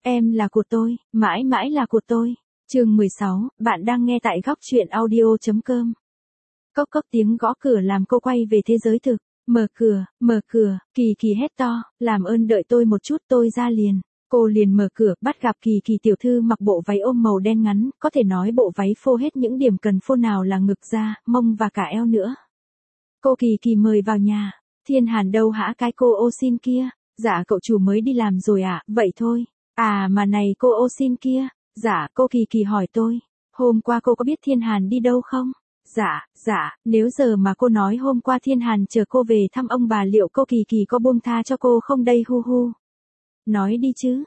Em là của tôi, mãi mãi là của tôi. Chương 16, bạn đang nghe tại góc truyện audio.com. Cốc cốc tiếng gõ cửa làm cô quay về thế giới thực. Mở cửa, Kỳ Kỳ hét to, làm ơn đợi tôi một chút tôi ra liền. Cô liền mở cửa, bắt gặp Kỳ Kỳ tiểu thư mặc bộ váy ôm màu đen ngắn, có thể nói bộ váy phô hết những điểm cần phô nào là ngực da, mông và cả eo nữa. Cô Kỳ Kỳ mời vào nhà. Thiên Hàn đâu hả cái cô ô xin kia? Dạ cậu chủ mới đi làm rồi ạ, vậy thôi. À mà này cô ô xin kia. Dạ cô Kỳ Kỳ hỏi tôi. Hôm qua cô có biết Thiên Hàn đi đâu không? Dạ, nếu giờ mà cô nói hôm qua Thiên Hàn chờ cô về thăm ông bà liệu cô Kỳ Kỳ có buông tha cho cô không đây hu hu. Nói đi chứ,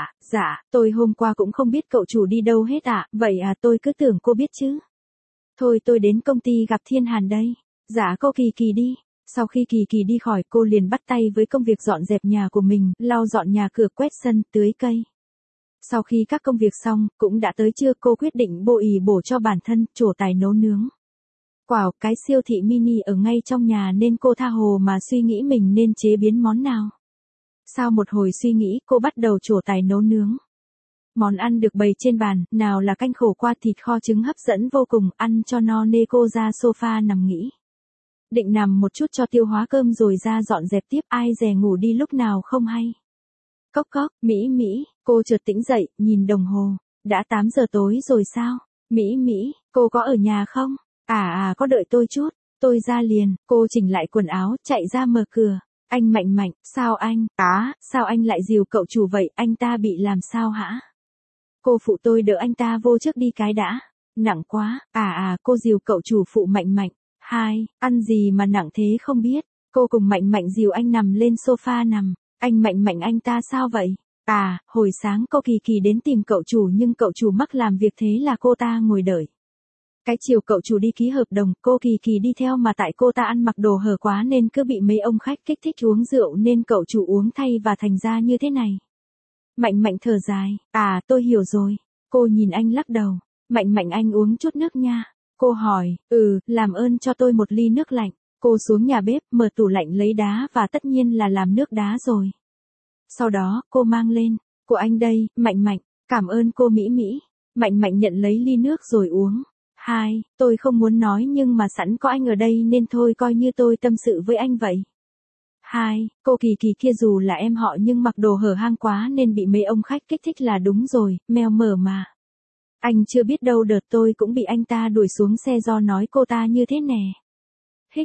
dạ, tôi hôm qua cũng không biết cậu chủ đi đâu hết ạ, vậy à tôi cứ tưởng cô biết chứ. Thôi tôi đến công ty gặp Thiên Hàn đây. Dạ cô Kỳ Kỳ đi. Sau khi Kỳ Kỳ đi khỏi cô liền bắt tay với công việc dọn dẹp nhà của mình, lau dọn nhà cửa quét sân, tưới cây. Sau khi các công việc xong, cũng đã tới trưa cô quyết định bổ ì bổ cho bản thân, trổ tài nấu nướng. Wow, cái siêu thị mini ở ngay trong nhà nên cô tha hồ mà suy nghĩ mình nên chế biến món nào. Sau một hồi suy nghĩ cô bắt đầu trổ tài nấu nướng. Món ăn được bày trên bàn, nào là canh khổ qua thịt kho trứng hấp dẫn vô cùng, ăn cho no nê cô ra sofa nằm nghỉ. Định nằm một chút cho tiêu hóa cơm rồi ra dọn dẹp tiếp, ai dè ngủ đi lúc nào không hay. Cốc cốc, Mỹ, cô chợt tỉnh dậy, nhìn đồng hồ, đã 8 giờ tối rồi sao? Mỹ, cô có ở nhà không? Có đợi tôi chút, tôi ra liền, cô chỉnh lại quần áo, chạy ra mở cửa. Anh Mạnh, sao anh? Sao anh lại dìu cậu chủ vậy, anh ta bị làm sao hả? Cô phụ tôi đỡ anh ta vô trước đi cái đã. Nặng quá, cô dìu cậu chủ phụ Mạnh. Hai, ăn gì mà nặng thế không biết. Cô cùng Mạnh dìu anh nằm lên sofa nằm. Anh Mạnh anh ta sao vậy? Hồi sáng cô Kỳ Kỳ đến tìm cậu chủ nhưng cậu chủ mắc làm việc thế là cô ta ngồi đợi. Cái chiều cậu chủ đi ký hợp đồng, cô Kỳ Kỳ đi theo mà tại cô ta ăn mặc đồ hở quá nên cứ bị mấy ông khách kích thích uống rượu nên cậu chủ uống thay và thành ra như thế này. Mạnh thở dài, tôi hiểu rồi. Cô nhìn anh lắc đầu. Mạnh anh uống chút nước nha. Cô hỏi, làm ơn cho tôi một ly nước lạnh. Cô xuống nhà bếp, mở tủ lạnh lấy đá và tất nhiên là làm nước đá rồi. Sau đó, cô mang lên, của anh đây, Mạnh, cảm ơn cô Mỹ. Mạnh nhận lấy ly nước rồi uống. Hai, tôi không muốn nói nhưng mà sẵn có anh ở đây nên thôi coi như tôi tâm sự với anh vậy. Hai, cô Kỳ Kỳ kia dù là em họ nhưng mặc đồ hở hang quá nên bị mấy ông khách kích thích là đúng rồi, mèo mở mà. Anh chưa biết đâu đợt tôi cũng bị anh ta đuổi xuống xe do nói cô ta như thế nè. Hích,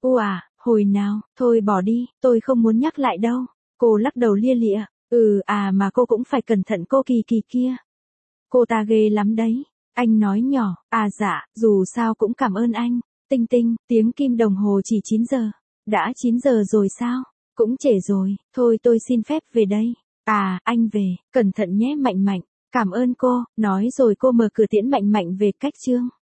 hồi nào, thôi bỏ đi, tôi không muốn nhắc lại đâu. Cô lắc đầu lia lịa, mà cô cũng phải cẩn thận cô Kỳ Kỳ kia. Cô ta ghê lắm đấy. Anh nói nhỏ, dạ, dù sao cũng cảm ơn anh. Tinh, tiếng kim đồng hồ chỉ 9 giờ. Đã 9 giờ rồi sao? Cũng trễ rồi, thôi tôi xin phép về đây. Anh về, cẩn thận nhé Mạnh. Cảm ơn cô, nói rồi cô mở cửa tiễn Mạnh về cách chương.